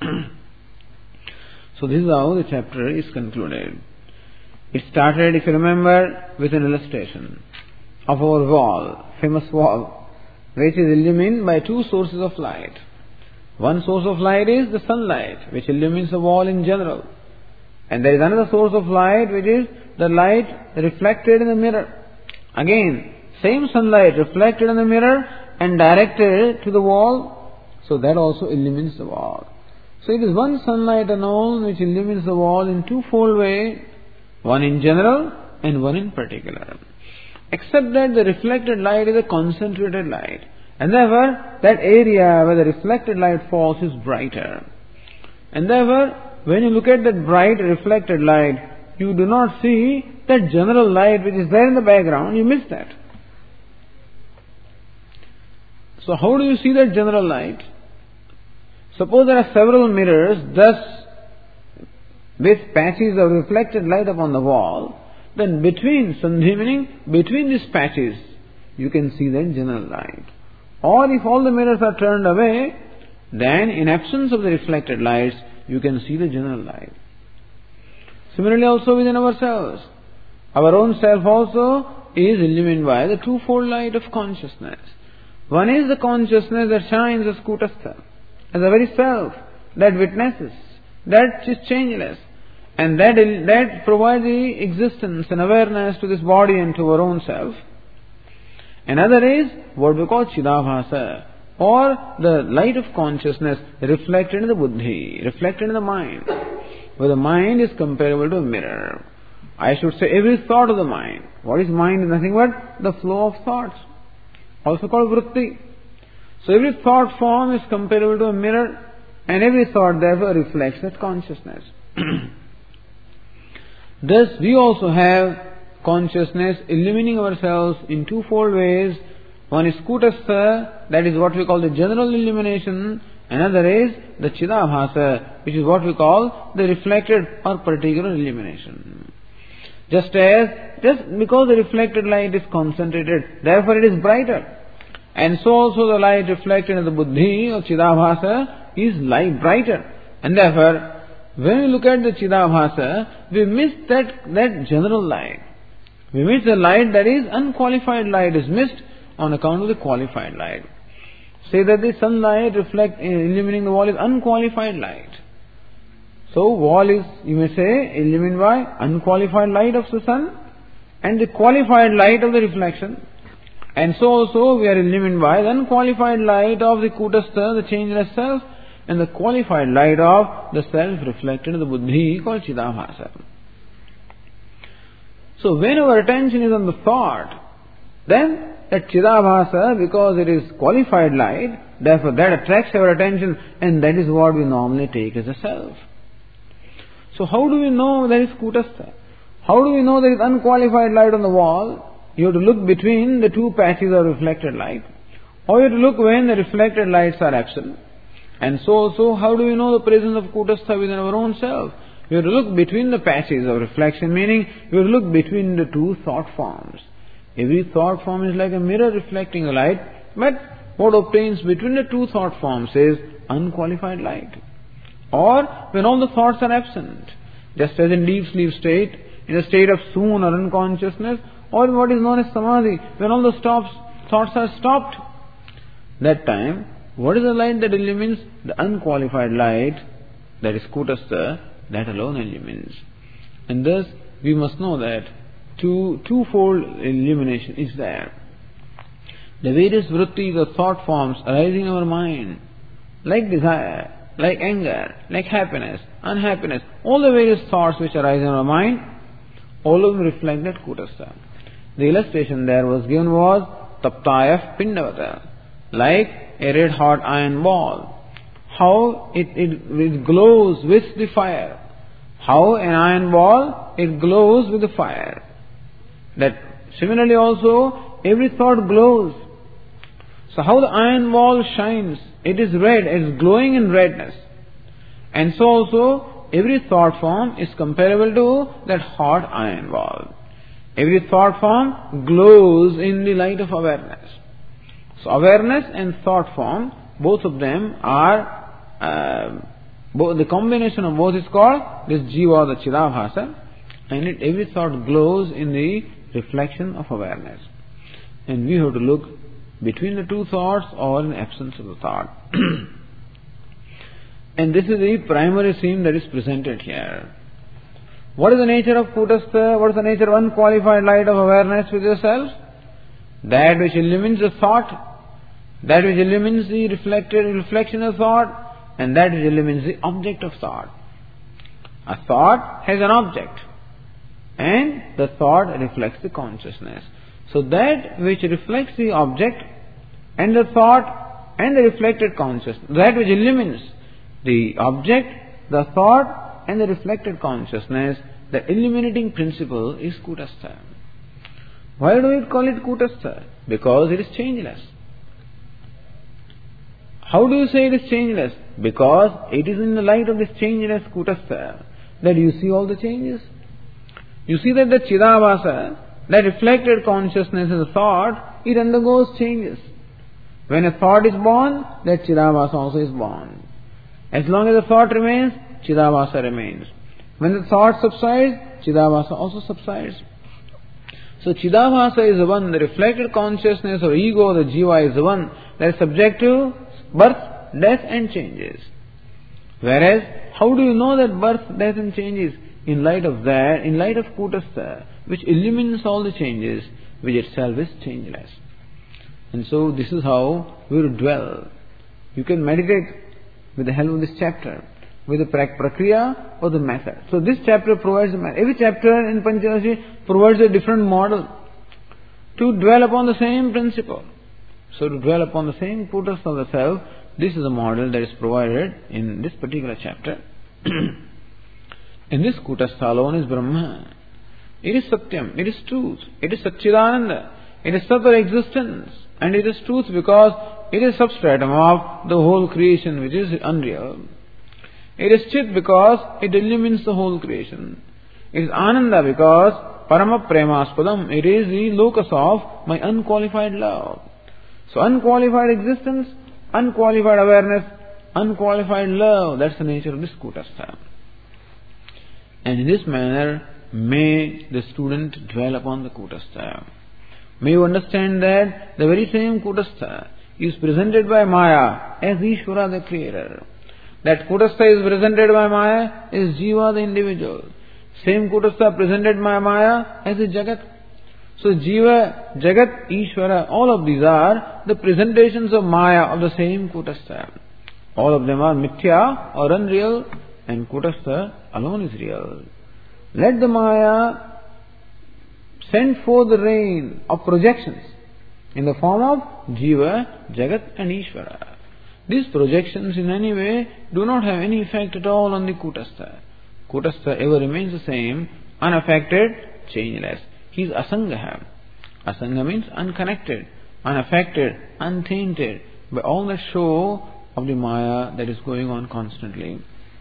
So this is how the chapter is concluded. It started, if you remember, with an illustration of our wall, famous wall, which is illumined by two sources of light. One source of light is the sunlight, which illumines the wall in general. And there is another source of light, which is the light reflected in the mirror. Again, same sunlight reflected in the mirror and directed to the wall, so that also illumines the wall. So it is one sunlight alone which illumines the wall in twofold way, one in general and one in particular. Except that the reflected light is a concentrated light, and therefore that area where the reflected light falls is brighter. And therefore, when you look at that bright reflected light, you do not see that general light which is there in the background, you miss that. So how do you see that general light? Suppose there are several mirrors, thus with patches of reflected light upon the wall, then between, sandhi meaning between these patches, you can see that general light. Or if all the mirrors are turned away, then in absence of the reflected lights, you can see the general light. Similarly also within ourselves, our own self also is illumined by the twofold light of consciousness. One is the consciousness that shines as Kutastha, as the very self that witnesses, that is changeless, and that, that provides the existence and awareness to this body and to our own self. Another is what we call Chidabhasa, or the light of consciousness reflected in the buddhi, reflected in the mind, where the mind is comparable to a mirror. I should say every thought of the mind. What is mind? Is nothing but the flow of thoughts, also called vritti. So every thought form is comparable to a mirror, and every thought therefore reflects that consciousness. Thus we also have consciousness illumining ourselves in twofold ways. One is Kutastha, that is what we call the general illumination. Another is the Chidabhasa, which is what we call the reflected or particular illumination. Just as, just because the reflected light is concentrated, therefore it is brighter. And so also the light reflected in the buddhi or Chidabhasa is light brighter. And therefore, when we look at the Chidabhasa, we miss that, that general light. We miss the light that is unqualified light, is missed on account of the qualified light. Say that the sunlight reflect, illumining the wall is unqualified light. So wall is, you may say, illumined by unqualified light of the sun and the qualified light of the reflection. And so also we are illumined by the unqualified light of the Kutastha, the changeless self, and the qualified light of the self reflected in the buddhi called Chidabhasa. So when our attention is on the thought, then that Chidabhasa, because it is qualified light, therefore that attracts our attention, and that is what we normally take as a self. So how do we know there is Kutastha? How do we know there is unqualified light on the wall? You have to look between the two patches of reflected light, or you have to look when the reflected lights are absent. And so also, how do we know the presence of Kutastha within our own self? You have to look between the patches of reflection, meaning you have to look between the two thought forms. Every thought form is like a mirror reflecting the light, but what obtains between the two thought forms is unqualified light. Or when all the thoughts are absent, just as in deep sleep state, in a state of swoon or unconsciousness, or in what is known as samadhi, when all the stops, thoughts are stopped, that time, what is the light that illumines? The unqualified light, that is Kutastha, that alone illumines. And thus, we must know that two, twofold illumination is there. The various vrittis or thought forms arising in our mind, like desire, like anger, like happiness, unhappiness, all the various thoughts which arise in our mind, all of them reflect that Kutastha. The illustration there was given was Taptayaf Pindavata, like a red hot iron ball. How it, it, it glows with the fire. How an iron ball, it glows with the fire. That similarly also, every thought glows. So how the iron ball shines, it is red, it is glowing in redness. And so also, every thought form is comparable to that hot iron ball. Every thought form glows in the light of awareness. So awareness and thought form, both of them are, uh, both, the combination of both is called this jiva, the Chidabhasa, and it, every thought glows in the reflection of awareness. And we have to look between the two thoughts or in the absence of the thought. And this is the primary theme that is presented here. What is the nature of Kutastha? What is the nature of unqualified light of awareness with yourself? that which illumines the thought, that which illumines the reflected reflection of thought, and that which illumines the object of thought. A thought has an object, and the thought reflects the consciousness. So that which reflects the object and the thought and the reflected consciousness, that which illumines the object, the thought and the reflected consciousness, the illuminating principle is Kutastha. Why do we call it Kutastha? Because it is changeless. How do you say it is changeless? Because it is in the light of this changeless Kutastha that you see all the changes. You see that the Chidabhasa, that reflected consciousness is a thought, it undergoes changes. When a thought is born, that Chidabhasa also is born. As long as the thought remains, Chidabhasa remains. When the thought subsides, Chidabhasa also subsides. So Chidabhasa is the one, the reflected consciousness or ego, the jiva is the one that is subject to birth, death and changes. Whereas, how do you know that birth, death and changes? In light of that, in light of Kutastha, which illumines all the changes, which itself is changeless. And so this is how we will dwell. You can meditate with the help of this chapter, with the prakriya or the method. So this chapter provides the method. Every chapter in Pancharashi provides a different model to dwell upon the same principle. So to dwell upon the same Kutastha of the self, this is a model that is provided in this particular chapter. And this Kutastha alone is Brahma. It is Satyam, it is truth, it is Satchidananda, it is Sattva existence, and it is truth because it is substratum of the whole creation which is unreal. It is Chit because it illumines the whole creation. It is Ananda because Parama Premaspadam, it is the locus of my unqualified love. So unqualified existence, unqualified awareness, unqualified love, that's the nature of this Kutastha. And in this manner, may the student dwell upon the Kutastha. May you understand that the very same Kutastha is presented by Maya as Ishvara the creator. That Kutastha is presented by Maya as Jiva the individual. Same Kutastha presented by Maya as a Jagat. So Jiva, Jagat, Ishvara, all of these are the presentations of Maya of the same Kutastha. All of them are Mithya or unreal, and Kutastha alone is real. Let the Maya send forth the rain of projections in the form of Jiva, Jagat and Ishvara. These projections in any way do not have any effect at all on the Kutastha. Kutastha ever remains the same, unaffected, changeless. He is Asangha. Asangha means unconnected, unaffected, untainted by all the show of the Maya that is going on constantly.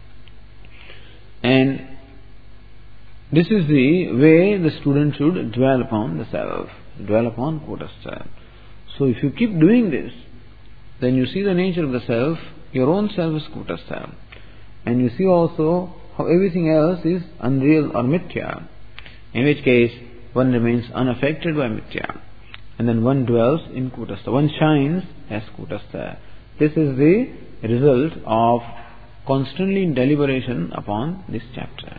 And this is the way the student should dwell upon the self, dwell upon Kutastha. So if you keep doing this, then you see the nature of the self, your own self is Kutastha. And you see also how everything else is unreal or Mithya. In which case, one remains unaffected by Mithya. And then one dwells in Kutastha. One shines as Kutastha. This is the result of constantly deliberation upon this chapter.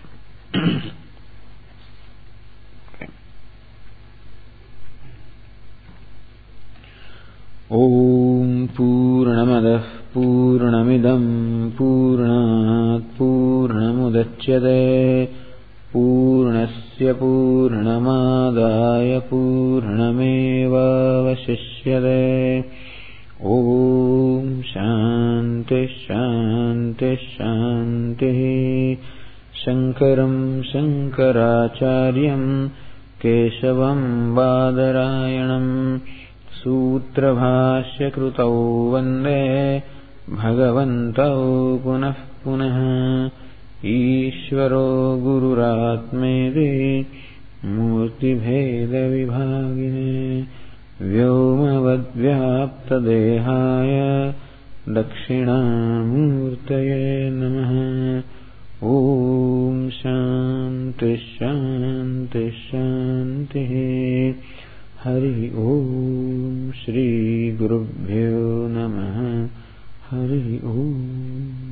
Okay. Om Purnamadah Purnamidam Purnat Purnamudachyate Purnasya Purnamadaya Purnameva Vashishyate. Om Shanti Shanti Shanti. Shankaram Shankaracharyam Keshavam Badarayanam Sutrabhashya Krutau Vande Bhagavantau Punah Punah. Ishvaro Gururatmedi Murti Bheda Vibhagine Vyomavadvyapta Dehaya Dakshinamurtaye Namaha. Om Shanti Shanti Shanti. Hari Om Shri Gurubhyo Namaha. Hari Om.